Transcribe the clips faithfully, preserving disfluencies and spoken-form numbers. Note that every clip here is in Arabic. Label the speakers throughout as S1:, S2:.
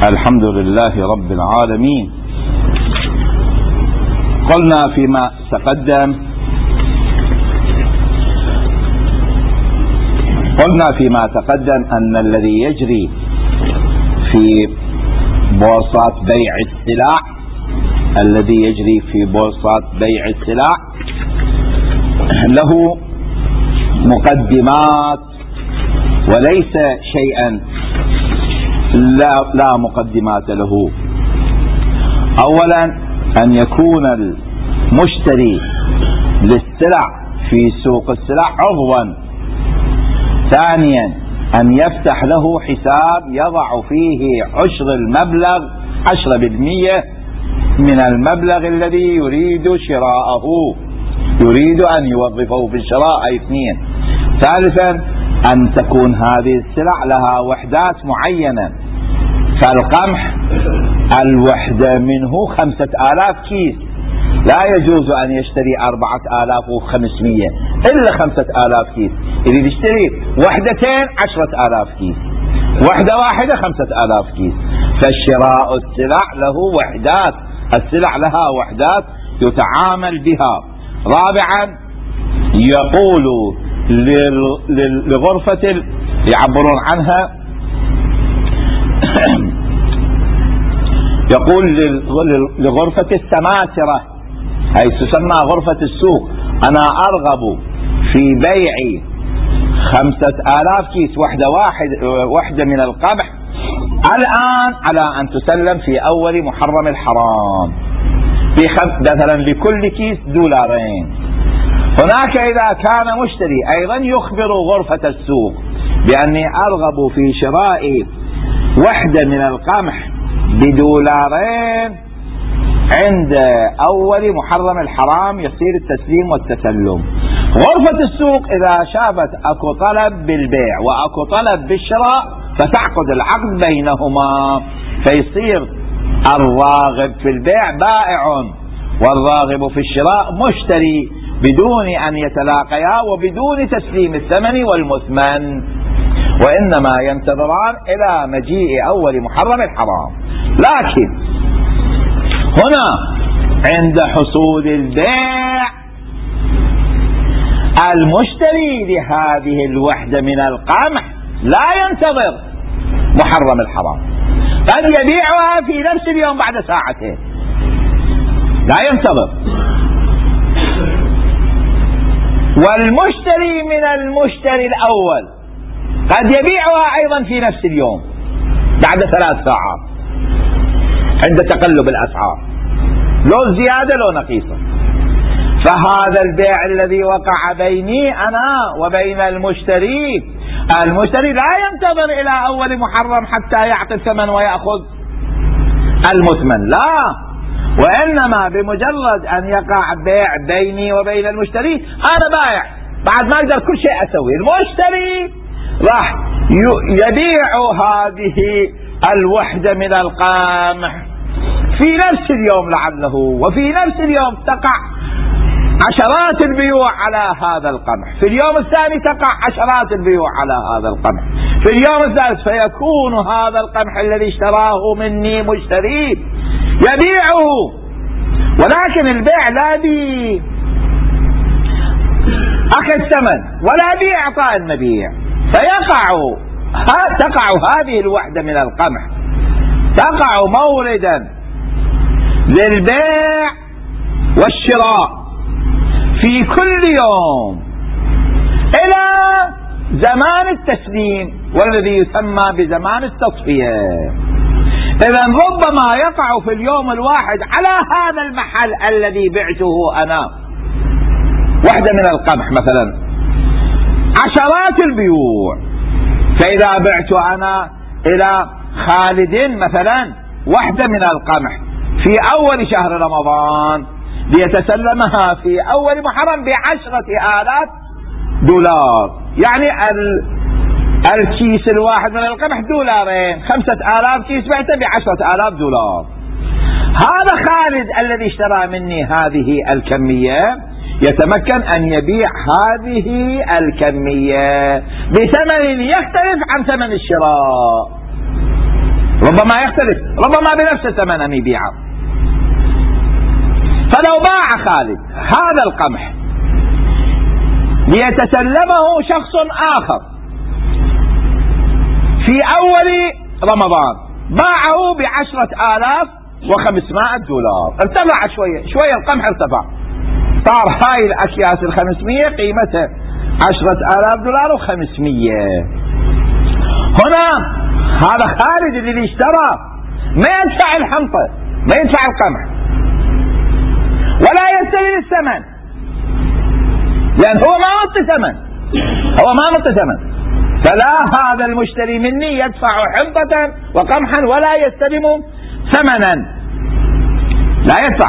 S1: الحمد لله رب العالمين. قلنا فيما تقدم قلنا فيما تقدم أن الذي يجري في بورصات بيع السلع الذي يجري في بورصات بيع السلع له مقدمات وليس شيئا لا, لا مقدمات له. أولا أن يكون المشتري للسلع في سوق السلع عضوا. ثانيا أن يفتح له حساب يضع فيه عشر المبلغ عشرة بالمئة من المبلغ الذي يريد شراءه، يريد أن يوظفه في الشراء. أي اثنين. ثالثا أن تكون هذه السلع لها وحدات معينة، فالقمح الوحدة منه خمسة آلاف كيس، لا يجوز أن يشتري أربعة آلاف وخمسمية إلا خمسة آلاف كيس. يريد يشتري وحدتين عشرة آلاف كيس، وحدة واحدة خمسة آلاف كيس. فالشراء السلع له وحدات، السلع لها وحدات يتعامل بها. رابعا يقول لغرفة يعبرون عنها يقول لغرفة السماسرة، هي تسمى غرفة السوق: أنا أرغب في بيع خمسة آلاف كيس، وحدة واحد وحدة من القمح الآن على أن تسلم في أول محرم الحرام مثلا لكل كيس دولارين. هناك إذا كان مشتري أيضا يخبر غرفة السوق بأني أرغب في شراء وحدة من القمح بدولارين عند أول محرم الحرام، يصير التسليم والتسلم. غرفة السوق إذا شافت أكو طلب بالبيع وأكو طلب بالشراء فتعقد العقد بينهما، فيصير الراغب في البيع بائع والراغب في الشراء مشتري بدون أن يتلاقيا وبدون تسليم الثمن والمثمن، وإنما ينتظران إلى مجيء أول محرم الحرام. لكن هنا عند حصول البيع المشتري لهذه الوحدة من القمح لا ينتظر محرم الحرام، قد يبيعها في نفس اليوم بعد ساعتين، لا ينتظر. والمشتري من المشتري الأول قد يبيعها أيضا في نفس اليوم بعد ثلاث ساعات عند تقلب الأسعار، لو زيادة لو نقيصة. فهذا البيع الذي وقع بيني أنا وبين المشتري، المشتري لا ينتظر إلى أول محرم حتى يعطي الثمن ويأخذ المثمن، لا، وإنما بمجرد أن يقع بيع بيني وبين المشتري أنا بايع، بعد ما أقدر كل شيء أسوي، المشتري راح يبيع هذه الوحدة من القمح في نفس اليوم لعله، وفي نفس اليوم تقع عشرات البيوع على هذا القمح، في اليوم الثاني تقع عشرات البيوع على هذا القمح، في اليوم الثالث، فيكون هذا القمح الذي اشتراه مني مشتري يبيعه، ولكن البيع لا بي أخذ ثمن ولا بي إعطاء المبيع، فيقع تقع هذه الوحدة من القمح تقع موردا للبيع والشراء في كل يوم إلى زمان التسليم والذي يسمى بزمان التصفية. إذا ربما يقع في اليوم الواحد على هذا المحل الذي بعته أنا وحدة من القمح مثلا عشرات البيوع، فإذا بعت أنا إلى خالد مثلا وحدة من القمح في أول شهر رمضان ليتسلمها في أول محرم بعشرة آلاف دولار، يعني الكيس الواحد من القمح دولارين، خمسة آلاف كيس بعته بعشرة آلاف دولار. هذا خالد الذي اشترى مني هذه الكمية يتمكن أن يبيع هذه الكمية بثمن يختلف عن ثمن الشراء، ربما يختلف، ربما بنفس الثمن أن يبيعه. فلو باع خالد هذا القمح ليتسلمه شخص آخر في أول رمضان، باعه بعشرة آلاف وخمسمائة دولار، ارتفع شوية شوية القمح ارتفع، صار هاي الأكياس الخمسمية قيمتها عشرة آلاف دولار وخمسمية. هنا هذا خالد اللي اشترى ما يدفع الحنطة، ما يدفع القمح ولا يستلم الثمن، لأن هو ما نط ثمن، هو ما نط ثمن، فلا هذا المشتري مني يدفع حنطة وقمحا ولا يستلم ثمنا، لا يدفع،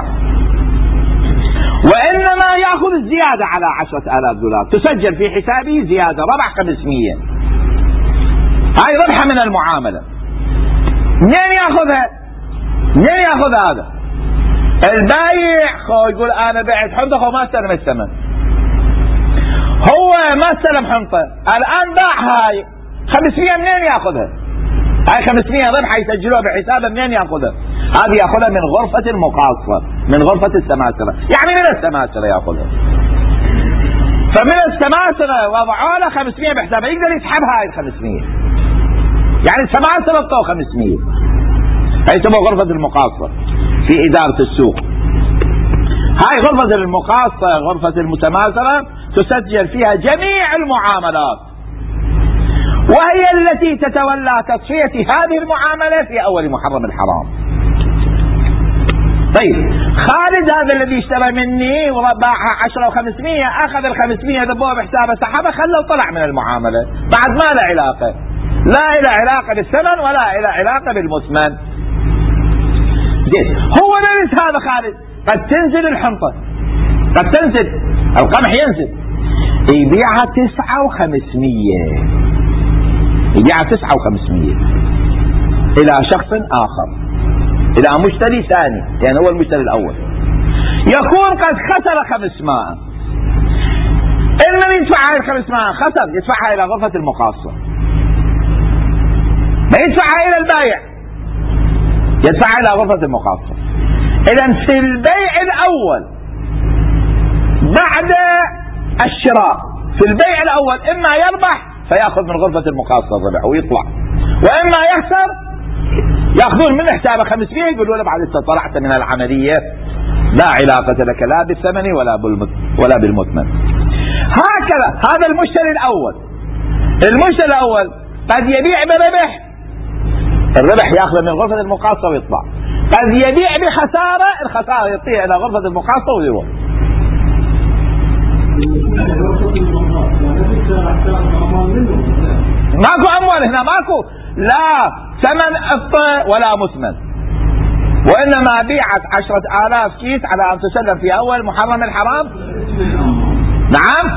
S1: وإنما يأخذ الزيادة على عشرة آلاف دولار، تسجل في حسابه زيادة ربح خمسمية، هاي ربحة من المعاملة. منين يأخذها؟ منين يأخذ هذا؟ البايع خو يقول أنا بعت حنطة وما استلم الثمن، هو ما استلم حنطة، الآن باع هاي خمسمية، منين يأخذها؟ هاي خمسمية ربح يسجلوها بحسابه، منين يأخذها؟ هذه يأخذها من غرفة المقاصة، من غرفة السماسرة، يعني من السماسرة يأخذها، فمن السماسرة وضعوا له خمسمية بحسابه، يقدر يسحبها هاي الخمسمية، يعني السماسرة بطوا خمسمية، هاي تسمى غرفة المقاصة في إدارة السوق. هاي غرفة المقاصة غرفة المتماثلة تسجل فيها جميع المعاملات، وهي التي تتولى تصفية هذه المعاملة في أول محرم الحرام. طيب خالد هذا الذي اشترى مني وباعها عشرة وخمسمية، أخذ الخمسمية ذبوها بحسابه سحبه خلوا طلع من المعاملة، بعد ما له علاقة، لا إلى علاقة بالثمن ولا إلى علاقة بالمثمن. هو نفس هذا خالد قد تنزل الحنطة، قد تنزل القمح ينزل، يبيعها تسعة وخمسمية، يبيعها تسعة وخمسمية إلى شخص آخر، إلى مشتري ثاني، يعني هو المشتري الأول، يكون قد خسر خمسمائة، إن من يدفع هاي الخمسمائة خسر، يدفعها إلى غرفة المقاصة، ما يدفعها إلى البايع، يدفعها إلى غرفة المقاصة. إذن في البيع الأول بعد الشراء، في البيع الأول إما يربح فيأخذ من غرفة المقاصة الربح ويطلع، وإما يخسر يأخذون من حسابه خمسمية، يقولون له بعد استطلعت من العملية لا علاقة لك لا بالثمن ولا ولا بالمثمن. هكذا هذا المشتري الأول، المشتري الأول قد يبيع بربح، الربح يأخذ من غرفة المقاصة ويطلع، قد يبيع بخسارة، الخسارة يعطيها إلى غرفة المقاصة ويروح. ماكو أموال هنا، ماكو لا ثمن قطة ولا مثمن، وإنما بيعت عشرة آلاف كيس على أن تسلم في أول محرم الحرام. نعم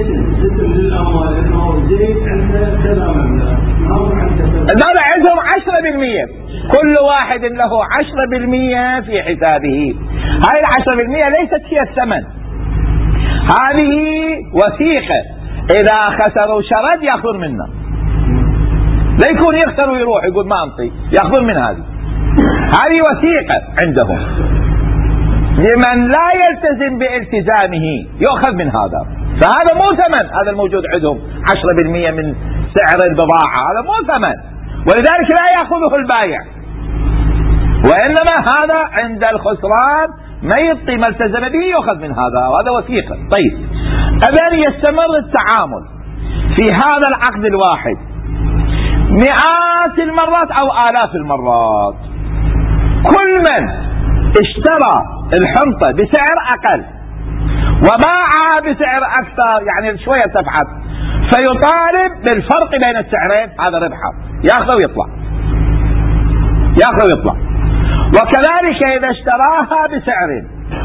S1: الدولة عندهم عشرة بالمية، كل واحد له عشرة بالمية في حسابه، هاي العشرة بالمية ليست هي الثمن، هذه وثيقة، إذا خسروا شرد يأخذون منا، لا يكون يخسر ويروح يقول ما أنطي، يأخذون من هذه، هذه وثيقة عندهم، لمن لا يلتزم بالتزامه يأخذ من هذا، فهذا مو ثمن، هذا الموجود عندهم عشرة بالمية من سعر البضاعة، هذا مو ثمن، ولذلك لا يأخذه البائع، وإنما هذا عند الخسران ما يعطي ما التزم به يأخذ من هذا، وهذا وثيقة. طيب إذن يستمر التعامل في هذا العقد الواحد مئات المرات أو آلاف المرات، كل من اشترى الحنطة بسعر أقل وباعها بسعر أكثر، يعني شوية ارتفعت، فيطالب بالفرق بين السعرين، هذا ربحه، يأخذ ويطلع، يأخذ ويطلع. وكذلك إذا اشتراها بسعر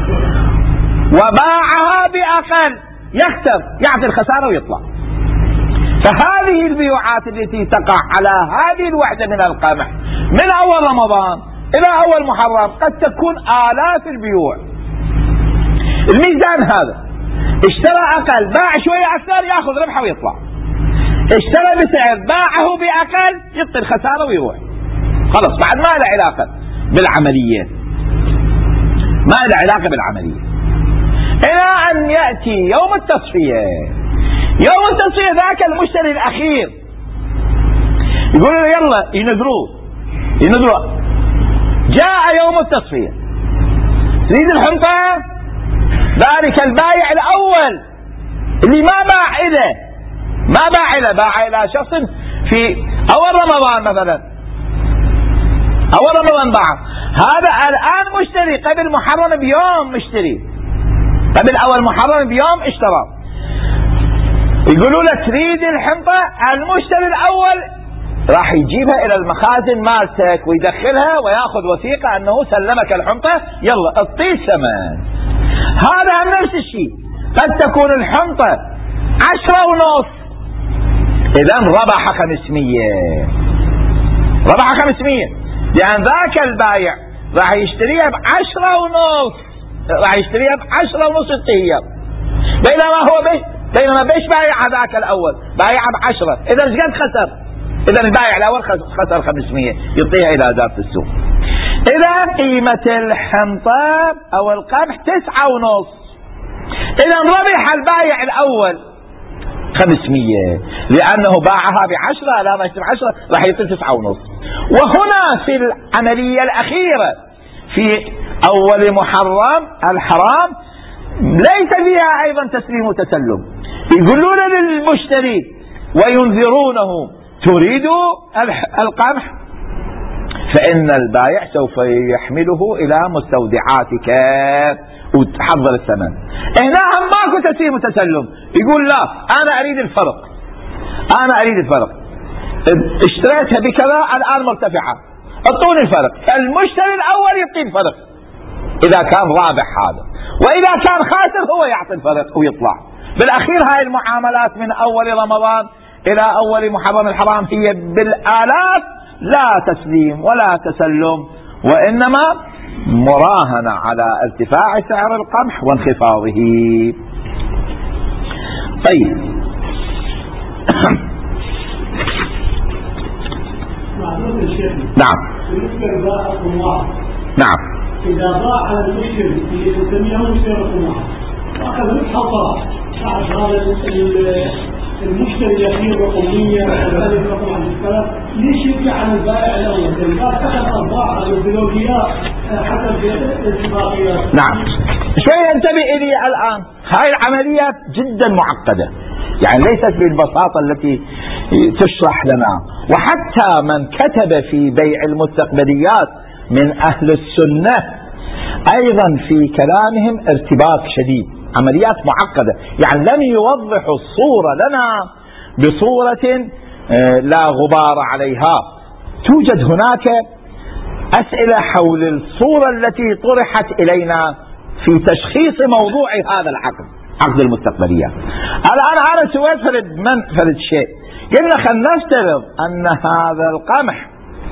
S1: وباعها بأقل يخسر، يعطي الخسارة ويطلع. فهذه البيوعات التي تقع على هذه الوحدة من القمح من أول رمضان إلى أول محرم قد تكون آلاف البيوع. الميزان هذا اشترى أقل باع شوية أكثر يأخذ ربحه ويطلع، اشترى بسعر باعه بأقل يعطي الخسارة ويروح. خلص بعد ما له علاقة بالعملية، ما له علاقة بالعملية، إلى أن يأتي يوم التصفية. يوم التصفية ذاك المشتري الأخير يقولوا يلا ينذروه ينذروه جاء يوم التصفية، تريد الحنطة؟ ذلك البايع الأول اللي ما باع إله ما باع إله باع إلى شخص في أول رمضان مثلا، أول رمضان باع، هذا الآن مشتري قبل محرم بيوم، مشتري قبل أول محرم بيوم اشترى، يقولوا له تريد الحنطة؟ المشتري الأول راح يجيبها إلى المخازن مالتك ويدخلها ويأخذ وثيقة أنه سلمك الحنطة، يلا اعطيه ثمن. هذا نفس الشيء، قد تكون الحنطة عشرة ونص، إذا ربح خمسمية، ربح خمسمية، لأن ذاك البايع راح يشتريها بعشرة ونص، راح يشتريها بعشرة ونص يعطيها، بينما هو بيش بينما بيش بايع ذاك الأول بايع بعشرة، إذا ايش قد خسر؟ إذا البائع الأول خسر خمسمية يعطيها إلى إدارة السوق. إذا قيمة الحنطة أو القمح تسعة ونص، إذا ربح البائع الأول خمسمية لأنه باعها بعشرة، لا ما يشتري بعشرة راح يعطي تسعة ونص. وهنا في العملية الأخيرة في أول محرم الحرام ليس فيها أيضا تسليم وتسلم، يقولون للمشتري وينذرونه تريد القمح؟ فإن البائع سوف يحمله إلى مستودعاتك وتحضر الثمن. هنا هم ماكو تسليم وتسلم، يقول لا أنا أريد الفرق، أنا أريد الفرق، اشتريتها بكذا الآن مرتفعة، اعطوني الفرق. فالمشتري الأول يعطي الفرق إذا كان رابح هذا، وإذا كان خاسر هو يعطي الفرق ويطلع. بالأخير هاي المعاملات من أول رمضان إلى أول محرم الحرام هي بالآلاف، لا تسليم ولا تسلم، وإنما مراهنة على ارتفاع سعر القمح وانخفاضه. طيب نعم نعم
S2: إذا باع المشتري اللي نسميه مشتري رقم واحد وأخذ ربح وطلع، هذا المشتري الأخير رقمية وهذه رقم عن الثلاث، ليش يرجع عن البائع الأول؟ البائع أخذ أرباح البيولوجيات حسب الاتفاقيات.
S1: نعم شوي انتبه إلي الآن، هاي العمليات جدا معقدة، يعني ليست بالبساطة التي تشرح لنا. وحتى من كتب في بيع المستقبليات من أهل السنة أيضا في كلامهم ارتباك شديد، عمليات معقدة، يعني لم يوضحوا الصورة لنا بصورة لا غبار عليها. توجد هناك أسئلة حول الصورة التي طرحت إلينا في تشخيص موضوع هذا العقد، عقد المستقبليات. الآن أنا سويت فرد من فرد شيء، قلنا خلينا نفترض أن هذا القمح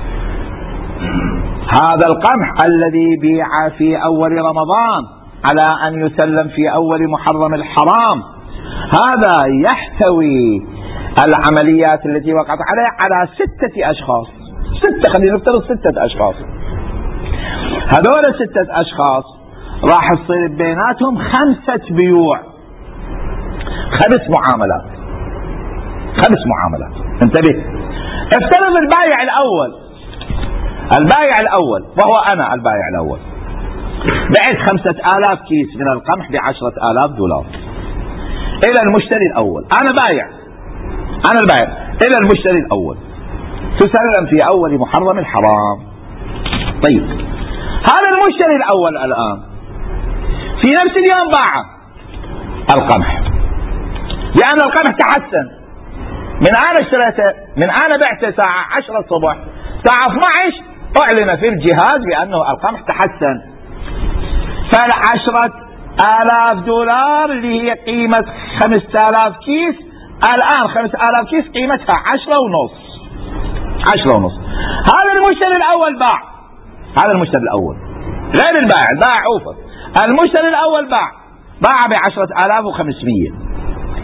S1: هذا القمح الذي بيع في أول رمضان على أن يسلم في أول محرم الحرام، هذا يحتوي العمليات التي وقعت عليه على ستة أشخاص، ستة خلينا نفترض ستة أشخاص. هذول ستة أشخاص راح تصير بيناتهم خمسة بيوع، خمس معاملات، خمس معاملات. انتبه، افترض البائع الأول البائع الأول وهو أنا البائع الأول بعت خمسة آلاف كيس من القمح بعشرة آلاف دولار إلى المشتري الأول. أنا بايع أنا البائع إلى المشتري الأول، تسلم في أول محرم الحرام. طيب هذا المشتري الأول الآن في نفس اليوم باع القمح، لأن القمح تحسن من أنا اشتريته، من أنا بعته الساعة عشرة الصبح، الساعة اثني عشر أعلن في الجهاز بأنه القمح تحسن، فالعشرة آلاف دولار اللي هي قيمة خمسة آلاف كيس الآن خمسة آلاف كيس قيمتها عشرة ونص عشرة ونص. هذا المشتري الأول باع، هذا المشتري الأول غير البائع، البائع عوفر، المشتري الأول باع باع بعشرة آلاف وخمسمية.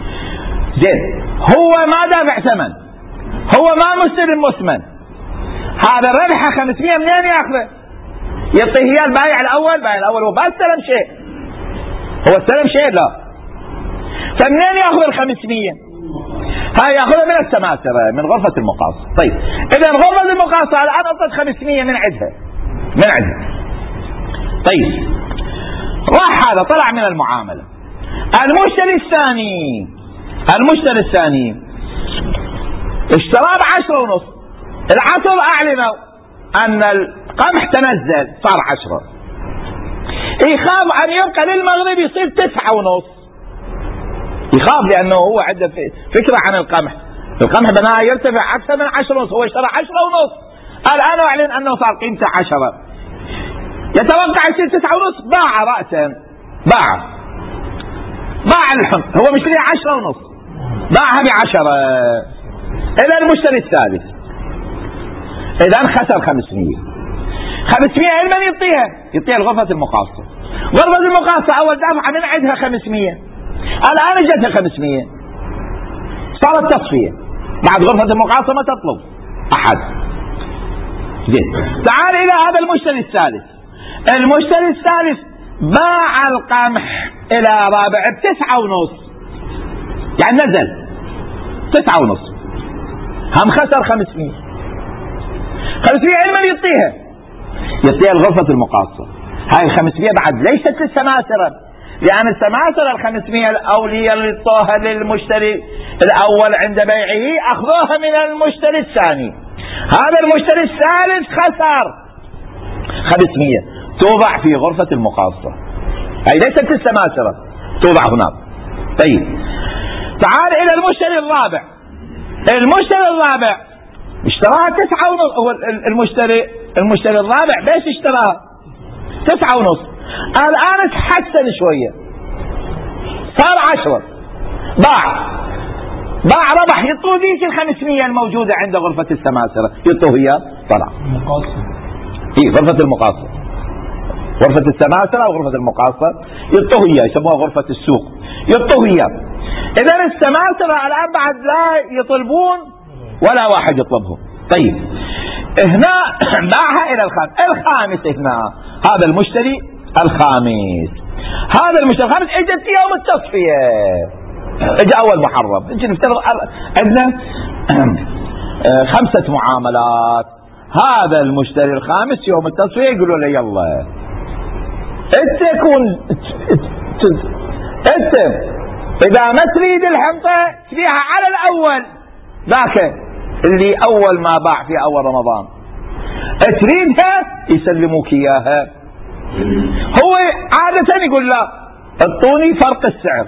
S1: زين، هو ما دافع ثمن، هو ما مستلم مثمن، هذا الربح خمسمية منين ياخذه؟ يعطيه اياه البايع الاول، البايع الاول هو ما استلم شيء، هو استلم شيء لا، فمنين ياخذ الخمسمية؟ هاي ياخذها من السماسرة، من غرفة المقاصة. طيب اذا غرفة المقاصة الان اعطت خمسمية من عندها، من عندها. طيب راح هذا طلع من المعاملة. المشتري الثاني، المشتري الثاني اشترى بعشرة ونص، العصر اعلنوا ان القمح تنزل صار عشرة، يخاف ان يبقى للمغرب يصير تسعة ونص، يخاف لانه هو عنده فكرة عن القمح، القمح بناه يرتفع اكثر من عشرة ونص، هو اشترى عشرة ونص، الان اعلن انه صار قيمته عشرة، يتوقع يصير تسعة ونص، باع رأسا، باع باع الحمض، هو مشتري عشرة ونص باعها بعشرة. إذا المشتري الثالث إذا خسر خمسمية، خمسمية لمن يعطيها؟ يعطيها لغرفة المقاصة. غرفة المقاصة أول دفعة من عندها خمسمية، الآن اجتها خمسمية، صارت تصفية، بعد غرفة المقاصة ما تطلب أحد. زين، تعال إلى هذا المشتري الثالث. المشتري الثالث باع القمح إلى رابع بتسعة ونص، يعني نزل تسعة ونص، هم خسر خمسمية. خمسمية لمن يعطيها؟ يعطيها لغرفة المقاصة. هاي الخمسمية بعد ليست للسماسرة، لأن السماسرة الخمسمية الأولية اللي طوها للمشتري الأول عند بيعه أخذوها من المشتري الثاني. هذا المشتري الثالث خسر خمسمية، توضع في غرفة المقاصة، هاي ليست السماسرة، توضع هناك. طيب تعال إلى المشتري الرابع. المشتري الرابع اشتراها تسعة ونص، هو المشتري المشتري الرابع بيش اشتراها تسعة ونص، الآن تحسن شوية صار عشرة، باع باع ربح، يطلب ذيك الخمسمية الموجودة عند غرفة السماسرة، يطلب هي طلع المقاصة، هي غرفة المقاصة، غرفة السماسرة أو غرفة المقاصة يطلب هي، يسموها غرفة السوق، يطلب هي. إذا السماسرة الآن بعد لا يطلبون ولا واحد يطلبهم. طيب هنا باعها إلى الخامس، الخامس هنا هذا المشتري الخامس، هذا المشتري الخامس اجت في يوم التصفية، اجى اول محرم، نجي نفترض عندنا خمسة معاملات، هذا المشتري الخامس يوم التصفية يقولوا له يلا انت كون انت اذا ما تريد الحنطة تبيعها على الاول، ذاك اللي اول ما باع في اول رمضان، تريدها يسلموك اياها. هو عادة يقول لا اعطوني فرق السعر،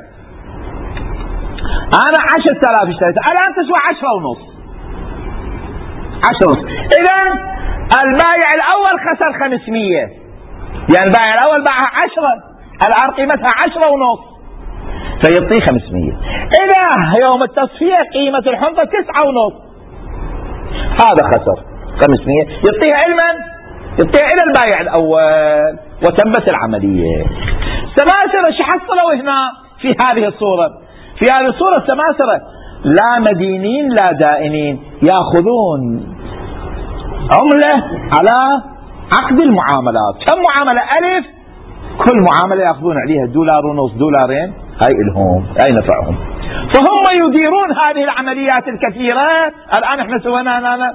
S1: انا عشرة آلاف اشتريتها الان تسوى عشرة ونص، عشرة ونص. اذا البائع الاول خسر خمسمية، يعني البائع الاول باعها عشرة، الان قيمتها عشرة ونص، فيعطيه خمسمية. اذا يوم التصفية قيمة الحنطة تسعة ونص، هذا خسر خمسمية، يعطيها علما، يعطيها الى البائع الاول وتنبت العملية. السماسرة شو حصلوا هنا في هذه الصورة؟ في هذه الصورة السماسرة لا مدينين لا دائنين، ياخذون عملة على عقد المعاملات. كم معاملة؟ ألف، كل معاملة ياخذون عليها دولار ونص دولارين، هاي إلهم، هاي نفعهم، فهم يديرون هذه العمليات الكثيرة. الآن احنا سوينا أنا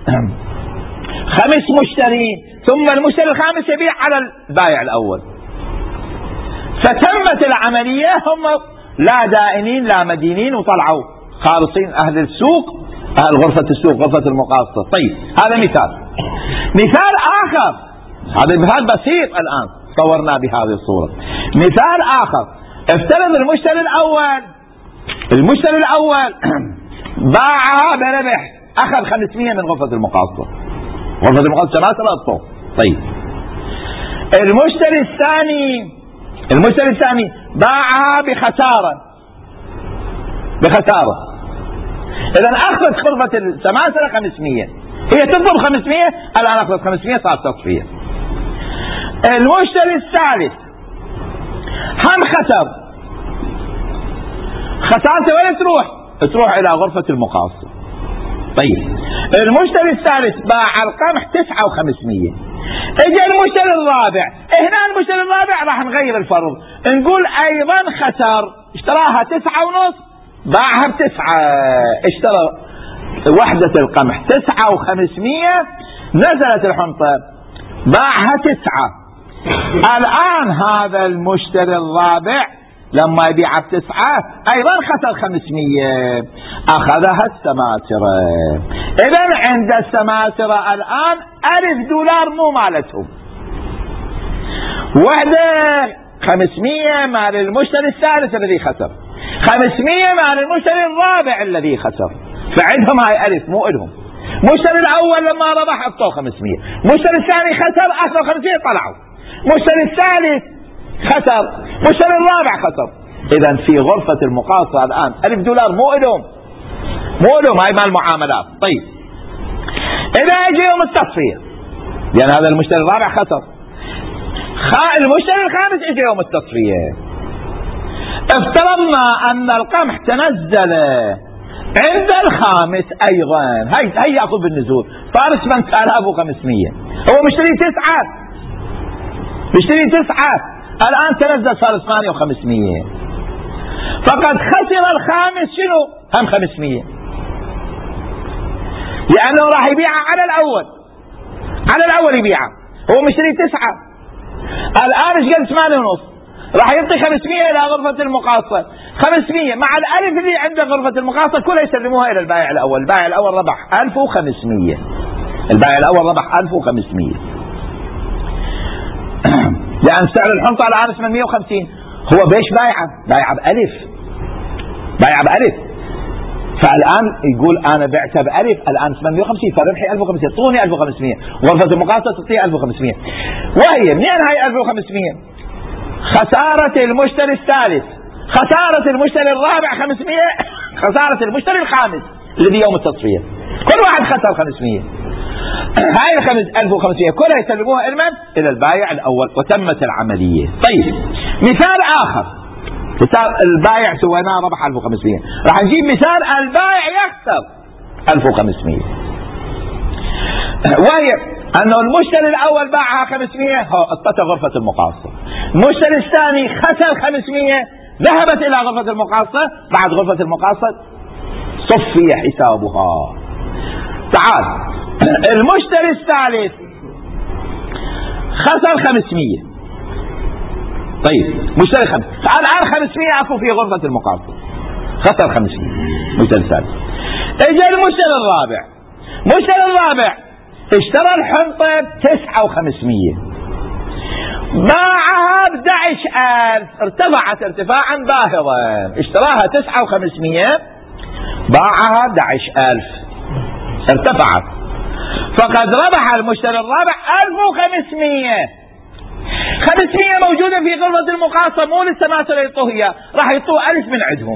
S1: خمس مشترين، ثم المشتري الخامس يبيع على البائع الأول، فتمت العملية، هم لا دائنين لا مدينين، وطلعوا خالصين أهل السوق، أهل غرفة السوق، غرفة المقاصة. طيب هذا مثال. مثال آخر، هذا المثال بسيط الآن صورناه بهذه الصورة. مثال آخر، افترض المشتري الأول المشتري الأول باعها بربح، أخذ خمسمية من غرفة المقاصة، غرفة المقاصة ما سرقته. طيب المشتري الثاني المشتري الثاني باعها بخسارة بخسارة إذا أخذت غرفة السماسرة خمسمية، هي تطلب خمسمية، الآن أخذت خمسمية، صار تصفية. المشتري الثالث هم خسر، خسارته وين تروح؟ تروح إلى غرفة المقاصة. طيب المشتري الثالث باع القمح تسعة وخمسمية، اجى المشتري الرابع، هنا المشتري الرابع راح نغير الفرض، نقول ايضا خسر، اشتراها تسعة ونص باعها بتسعة، اشترى وحدة القمح تسعة وخمسمية، نزلت الحنطة باعها تسعة. الآن هذا المشتري الرابع لما يبيعها بتسعة أيضا خسر خمسمية، أخذها السماسرة. إذا عند السماسرة الآن ألف دولار مو مالتهم، وحدة خمسمية مال المشتري الثالث الذي خسر، خمسمية مال المشتري الرابع الذي خسر، فعندهم هاي ألف مو إلهم. المشتري الأول لما ربح أعطوه خمسمية، المشتري الثاني خسر أخذوا خمسمية طلعوا، المشتري الثالث خسر، المشتري الرابع خسر. إذا في غرفة المقاصة الآن ألف دولار مو إلهم، مو إلهم، هاي مال المعاملات. طيب إذا أجي يوم التصفية، لأن هذا المشتري الرابع خسر، المشتري الخامس اجى يوم التصفية، افترضنا ان القمح تنزل عند الخامس ايضا، هي هي ياخذ بالنزول، صار ثمانية آلاف وخمسمية، هو مشتري تسعة، مشتري تسعة، الان تنزل صار ثمانية وخمسمية، فقد خسر الخامس شنو؟ هم خمسمية، لانه راح يبيعها على الاول، على الاول يبيعها، هو مشتري تسعة، الآن ايش قد ثمانية ونص، راح يعطي خمسمية إلى غرفة المقاصة، خمسمية مع الألف اللي عند غرفة المقاصة كلها يسلموها إلى البائع الأول، البائع الأول ربح ألف وخمسمية، البائع الأول ربح ألف وخمسمية، لأن سعر الحنطة الآن ثمانمية وخمسين، هو بيش بايعة؟ بايعة بألف، بايعة بألف، فالآن يقول أنا بعتها بألف، الآن ثمانمية وخمسين، فربحي ألف وخمسمية، طوني ألف وخمسمية، غرفة المقاصة تعطيه ألف وخمسمية، وهي منين هاي ألف وخمسمية؟ خسارة المشتري الثالث، خسارة المشتري الرابع خمسمية، خسارة المشتري الخامس الذي يوم التصفية، كل واحد خسر خمسمية، هاي ألف وخمسمية كلها يسلموها إلمن؟ إلى البائع الأول، وتمت العملية. طيب مثال آخر، مثال البائع سويناه ربح ألف وخمسمية، راح نجيب مثال البائع يخسر ألف وخمسمية، وهي أنه المشتري الأول باعها خمسمية، اعطته غرفة المقاصة، المشتري الثاني خسر خمسمية، ذهبت إلى غرفة المقاصة، بعد غرفة المقاصة صفي حسابها. تعال المشتري الثالث خسر خمسمية، طيب مشتري خمس، الآن خمسمية أكو في غرفة المقاصة، خسر خمسمية مشتري الثالث. اجى المشتري الرابع، المشتري الرابع اشترى الحنطة بتسعة وخمسمية، باعها ب أحد عشر ألف، ارتفعت ارتفاعا باهظا، اشتراها تسعة وخمسمية باعها ب أحد عشر ألف، ارتفعت، فقد ربح المشتري الرابع ألف وخمسمية، خمسمية موجودة في غرفة المقاصة، مو للسماسرة يعطوه اياه، راح يعطوه ألف من عندهم.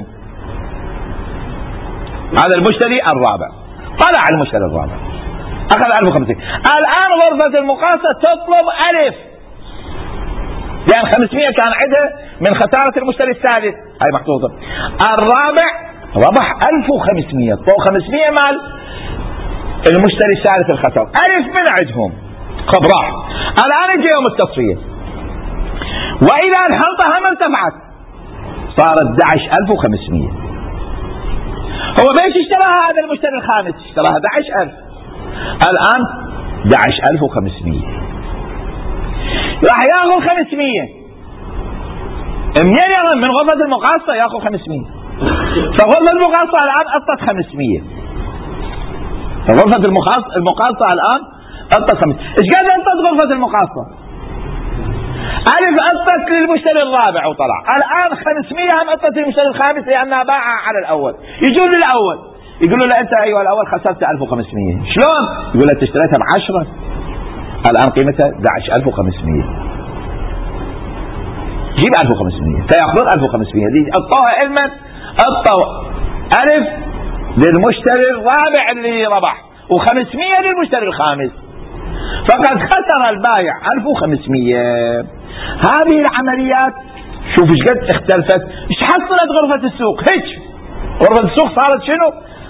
S1: هذا المشتري الرابع طلع المشتري الرابع أخذ ألف وخمسمية، الآن غرفة المقاصة تطلب ألف، لأن خمسمية كان عندها من خسارة المشتري الثالث، هاي محطوطة، الرابع ربح ألف وخمسمية، طو خمسمية مال المشتري الثالث الخسر، ألف من عندهم، خب راح، الآن جاء يوم التصفية، وإذا الحنطة هم ارتفعت صارت أحد عشر ألف وخمسمية، هو بيش اشتراها هذا المشتري الخامس؟ اشتراها أحد عشر ألف، الآن أحد عشر ألف وخمسمية، راح ياخذ خمسمية، منين ياخذ؟ من غرفة المقاصة ياخذ خمسمية، فغرفة المقاصة الآن أعطت خمسمية، غرفة المقاصة المقاصة الآن أعطت خمسمية، ايش قد أعطت غرفة المقاصة؟ ألف أعطت للمشتري الرابع وطلع، الآن خمسمية هم أعطت للمشتري الخامس لأنها باعها على الأول، يجون للأول يقولوا له أنت أيها الأول خسرت ألف وخمسمية، شلون؟ يقول له أنت اشتريتها بعشرة، الآن قيمتها أحد عشر ألف وخمسمية، جيب ألف وخمسمية، فيأخذون ألف وخمسمية، أعطوها علما، أعطوا ألف للمشتري الرابع اللي ربح وخمسمية للمشتري الخامس، فقد خسر البائع ألف وخمسمية. هذه العمليات شوف ايش قد اختلفت، ايش حصلت غرفة السوق؟ هيك غرفة السوق صارت شنو؟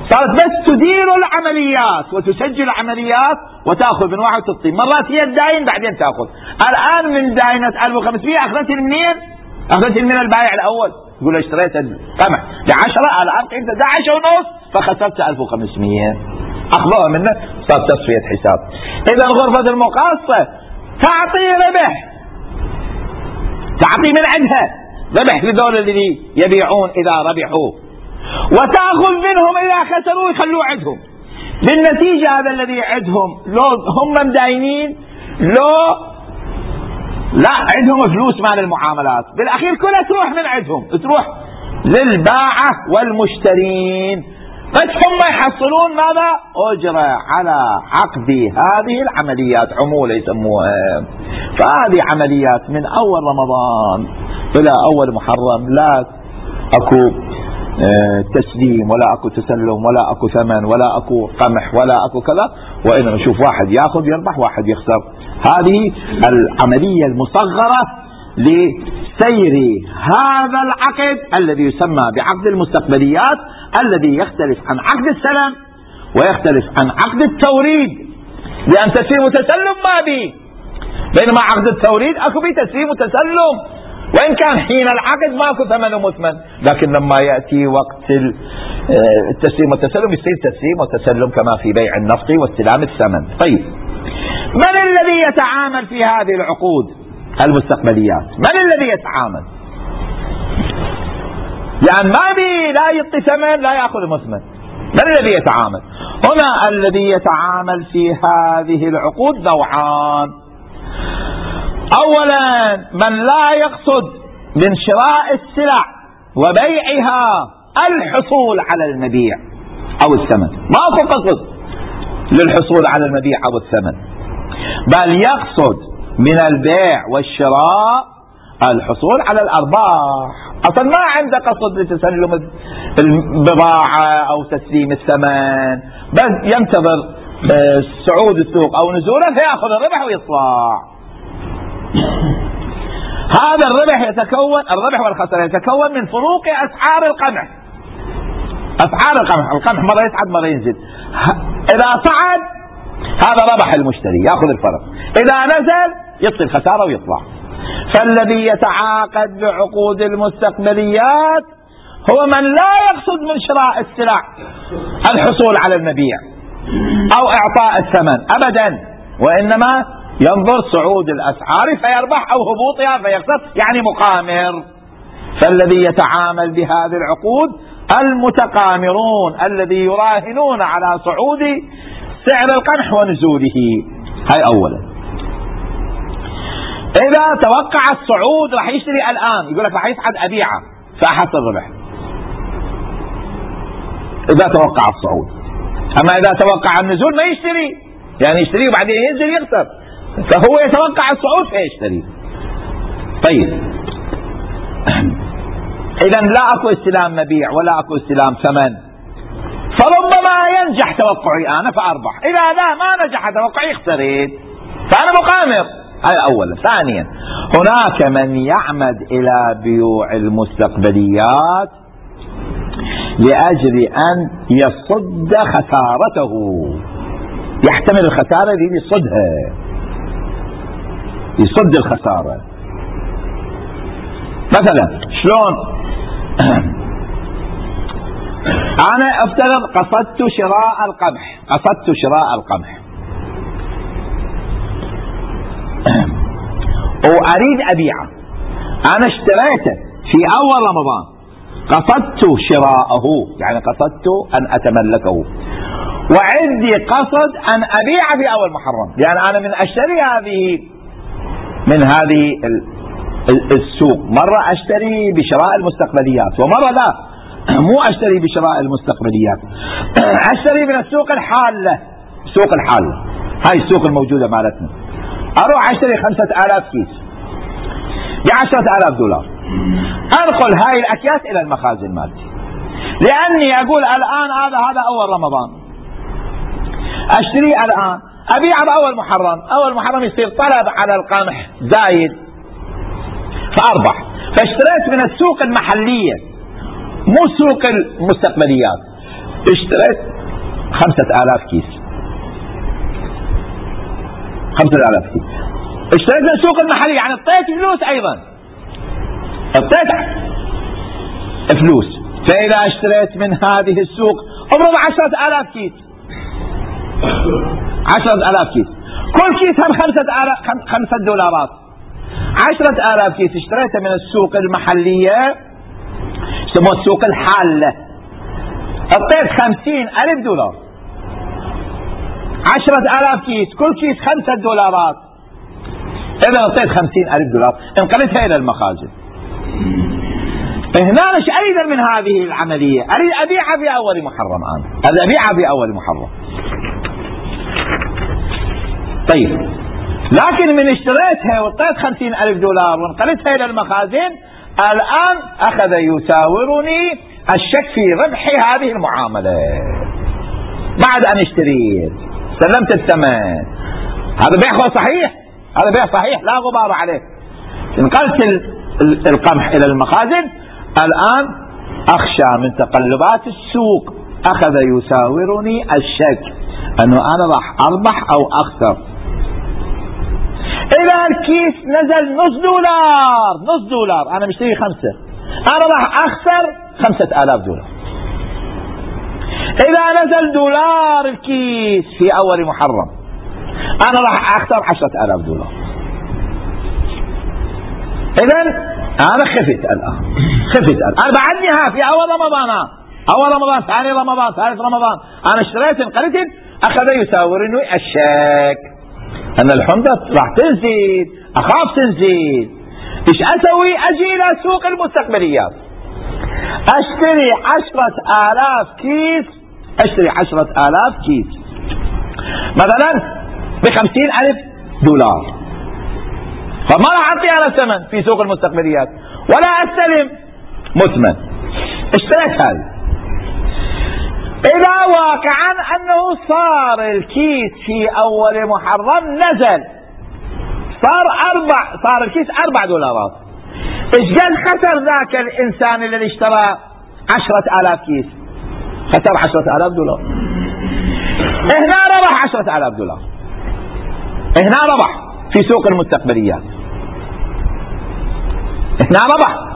S1: صارت بس تدير العمليات وتسجل العمليات وتأخذ من واحد وتعطي. مرات هي الداين بعدين تأخذ. الآن من داينة ألف وخمسمئة أخذت منين؟ أخذت من البائع الأول، يقول اشتريت القمح بعشرة، الآن قيمته أحد عشر ونص فخسرت ألف وخمسمئة، أخذوها منه، صار تصفية حساب. إذا غرفة المقاصة تعطي ربح، تعطي من عندها ربح لذول اللي يبيعون إذا ربحوا، وتأخذ منهم إذا خسروا يخلوا عندهم. بالنتيجة هذا الذي عندهم لو هم مداينين، لو لا عندهم فلوس مال المعاملات، بالأخير كلها تروح من عندهم، تروح للباعة والمشترين، بس هم يحصلون ماذا؟ أجرة على عقد هذه العمليات، عمولة يسموها. فهذه عمليات من أول رمضان إلى أول محرم لا أكو تسليم ولا أكو تسلم ولا أكو ثمن ولا أكو قمح ولا أكو كذا، وإنما نشوف واحد يأخذ يربح واحد يخسر. هذه العملية المصغرة لسير هذا العقد الذي يسمى بعقد المستقبليات، الذي يختلف عن عقد السلم ويختلف عن عقد التوريد، لأن تسليم وتسلم ما بي، بينما عقد التوريد أكو بي تسليم وتسلم، وإن كان حين العقد ماكو ثمن ومثمن، لكن لما يأتي وقت التسليم والتسلم يصير تسليم وتسلم كما في بيع النفط واستلام الثمن. طيب، من الذي يتعامل في هذه العقود المستقبليات؟ من الذي يتعامل؟ يعني ما بي لا يعطي ثمن لا يأخذ مثمن. من الذي يتعامل هنا؟ الذي يتعامل في هذه العقود نوعان. أولا، من لا يقصد من شراء السلع وبيعها الحصول على المبيع أو الثمن، ما هو قصد للحصول على المبيع أو الثمن، بل يقصد من البيع والشراء الحصول على الأرباح. أصلا ما عنده قصد لتسلم البضاعة أو تسليم الثمن، بس ينتظر صعود السوق أو نزوله فيأخذ الربح ويطلع. هذا الربح يتكون، الربح والخسارة يتكون من فروق أسعار القمح. أسعار القمح، القمح مرة يصعد مرة ينزل، إذا صعد هذا ربح المشتري يأخذ الفرق، إذا نزل يطلع الخسارة ويطلع. فالذي يتعاقد بعقود المستقبليات هو من لا يقصد من شراء السلع الحصول على المبيع أو إعطاء الثمن أبدا، وإنما ينظر صعود الأسعار فيربح أو هبوطها فيخسر، يعني مقامر. فالذي يتعامل بهذه العقود المتقامرون الذي يراهنون على صعود سعر القمح ونزوله. هاي أولا. إذا توقع الصعود راح يشتري الآن، يقول لك راح يصعد أبيعه فأحصل ربح إذا توقع الصعود. أما إذا توقع النزول ما يشتري، يعني يشتري وبعدين ينزل يخسر، فهو يتوقع الصعود فيشتري. طيب، إذا لا أكو استلام مبيع ولا أكو استلام ثمن، فربما ينجح توقعي أنا فأربح، إذا لا ما نجح توقعي خسرت فأنا مقامر. هذا أولا. ثانيا، هناك من يعمد إلى بيوع المستقبليات لأجل أن يصد خسارته، يحتمل الخسارة يريد يصدها، يصد الخسارة. مثلا شلون؟ أنا أفترض قصدت شراء القمح، قصدت شراء القمح وأريد أبيعه. أنا اشتريته في أول رمضان، قصدت شراءه يعني قصدت أن أتملكه، وعندي قصد أن أبيع في أول محرم، يعني أنا من أشتري هذه من هذه السوق مرة أشتري بشراء المستقبليات ومرة لا، مو أشتري بشراء المستقبليات، أشتري من السوق الحالة. سوق الحالة هاي السوق الموجودة مالتنا، أروح أشتري خمسة آلاف كيس بعشرة آلاف دولار، أنقل هاي الأكياس إلى المخازن مالتي، لأني أقول الآن هذا هذا أول رمضان، أشتري الآن أبيع بأول محرم، أول محرم يصير طلب على القمح زايد فأربح، فاشتريت من السوق المحلية مو سوق المستقبليات. اشتريت خمسة آلاف كيس، خمسة آلاف كيس اشتريت من السوق المحلي، يعني اعطيت فلوس أيضا، اعطيت فلوس. فإذا اشتريت من هذه السوق افرض عشرة آلاف كيس، عشرة آلاف كيس، كل كيس هم خمسة آلاف خمسة دولارات، عشرة آلاف كيس اشتريتها من السوق المحلية يسموها السوق الحالة، اعطيت خمسين ألف دولار، عشرة آلاف كيس كل كيس خمسة دولارات، إذا اعطيت خمسين ألف دولار انقلتها إلى المخازن. هنا ايش اريد من هذه العملية؟ اريد ابيعها في اول محرم، انا اريد ابيعها في اول محرم. طيب لكن من اشتريتها واعطيت خمسين الف دولار وانقلتها الى المخازن، الان اخذ يساورني الشك في ربح هذه المعاملة بعد ان اشتريت، سلمت الثمن، هذا بيع صحيح، هذا بيع صحيح لا غبار عليه. انقلت القمح الى المخازن، الآن أخشى من تقلبات السوق، أخذ يساورني الشك أنه أنا راح أربح أو أخسر. إذا الكيس نزل نص دولار، نص دولار أنا مشتري خمسة، أنا راح أخسر خمسة آلاف دولار. إذا نزل دولار الكيس في أول محرم، أنا راح أخسر عشرة آلاف دولار. إذن أنا خفت الآن، خفت الآن، أنا بعدنيها في أول رمضان، أول رمضان، ثاني رمضان، ثالث رمضان، أنا اشتريت انقلت، أخذ يساورني الشك أن الحمضة راح تنزل، أخاف تنزل. إيش أسوي؟ أجي إلى سوق المستقبليات أشتري عشرة آلاف كيس، أشتري عشرة آلاف كيس مثلا بخمسين ألف دولار، فما راح أعطي على ثمن في سوق المستقبليات ولا أستلم مثمن. اشتريت هذا، إذا واقعا أنه صار الكيس في أول محرم نزل، صار أربع، صار الكيس أربع دولارات، إيش قد خسر ذاك الإنسان الذي اشترى عشرة آلاف كيس؟ خسر عشرة آلاف دولار. هنا ربح عشرة آلاف دولار، هنا ربح في سوق المستقبليات، هنا ربح،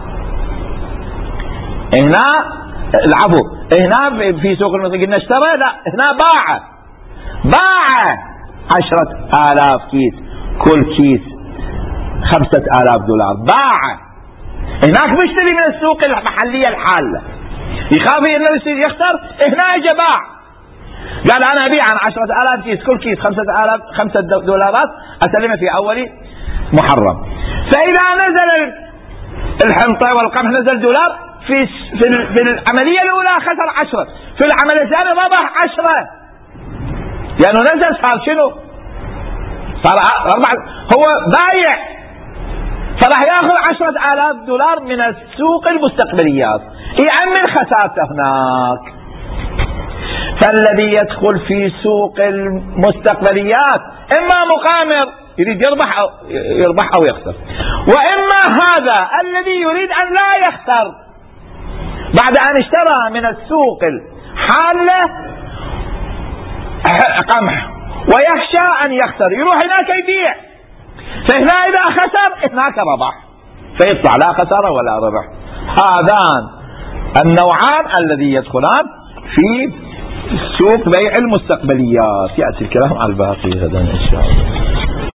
S1: هنا العفو، هنا في سوق المستقبليات قلنا اشترى، لا هنا باع، باع عشرة آلاف كيس، كل كيس خمسة آلاف دولار، باع. هناك مشتري من السوق المحلية الحالة يخاف انه يخسر، هنا اجى باع، قال انا ابيع عن عشرة آلاف كيس، كل كيس خمسة آلاف، خمسة دولارات، اسلمه في اول محرم. فاذا نزل الحنطة والقمح نزل دولار، في في في العملية الاولى خسر عشرة، في العملية الثانية ربح عشرة، لانه نزل صار شنو؟ صار أربعة، هو بايع، فراح ياخذ عشرة آلاف دولار من السوق المستقبليات، يأمن خسارته هناك. فالذي يدخل في سوق المستقبليات إما مقامر يريد يربح أو يربح أو يخسر، وإما هذا الذي يريد أن لا يخسر بعد أن اشترى من السوق الحالة قمح ويخشى أن يخسر، يروح هناك يبيع، فهنا إذا خسر هناك ربح، فيطلع لا خسارة ولا ربح. هذان النوعان الذي يدخلان في سوق بيع المستقبليات. يأتي الكلام على الباقي غدا إن شاء الله.